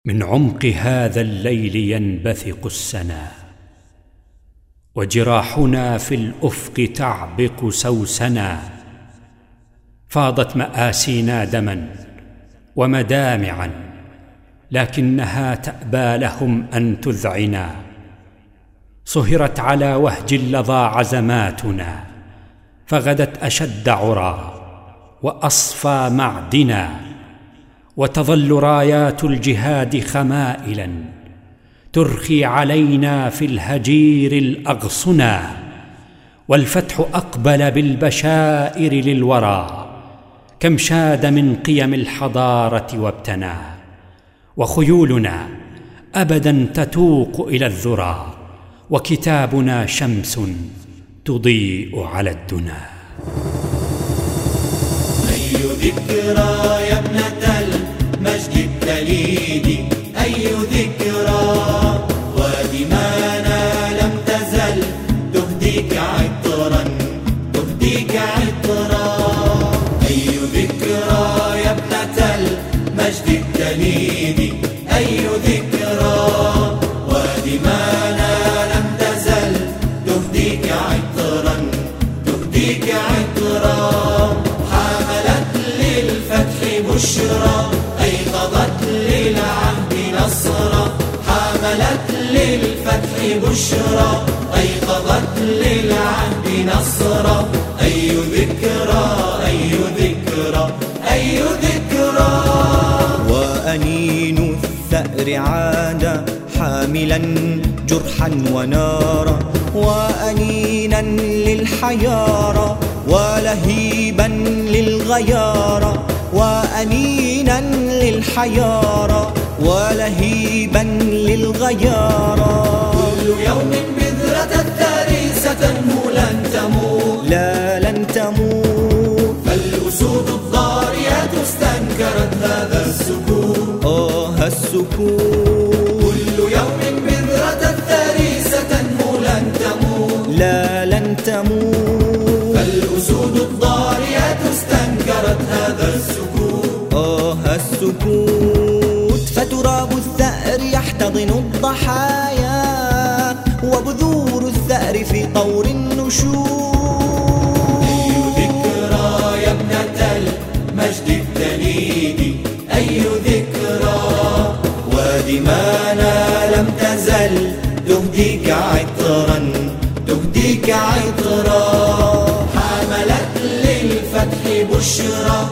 من عمق هذا الليل ينبثق السنا، وجراحنا في الأفق تعبق سوسنا. فاضت مآسينا دما ومدامعا، لكنها تأبى لهم أن تذعنا. صهرت على وهج اللظى عزماتنا، فغدت أشد عرى وأصفى معدنا. وتظل رايات الجهاد خمائلا ترخي علينا في الهجير الأغصنا. والفتح أقبل بالبشائر للورى، كم شاد من قيم الحضارة وابتنى. وخيولنا أبدا تتوق إلى الذرى، وكتابنا شمس تضيء على الدنا. أي ذكرى يا ابنة المجد التليد، أي ذكرى ودمانا لم تزل تهديك عطرا، تهديك عطرا. أي ذكرى يا ابنة المجد التليد، أي ذكرى ودمانا لم تزل تهديك عطرا، تهديك عطرا. حملت للفتح بشرى، أيقظت للعهد نصرا. حملت للفتح بشرى، أيقظت للعهد نصرا. أي ذكرى، أي ذكرى، أي ذكرى. وأنين الثأر عاد حاملا جرحا ونارا، وأنينا للحيارى ولهيبا للغيارى. وأنينا للحيارى ولهيبا للغيارى. كل يوم بذرة الثأر ستنمو لن تموت، لا لن تموت. فالأسود الضاريات استنكرت هذا السكوت، السكوت. كل يوم بذرة الثأر ستنمو لن تموت، لا لن تموت. فالأسود الضاريات استنكرت هذا السكوت، السكوت. فتراب الثأر يحتضن الضحايا، وبذور الثأر في طور النشور. أي ذكرى يا ابنة المجد التليد، أي ذكرى ودمانا لم تزل تهديك عطرا، تهديك عطرا. حملت للفتح بشرى،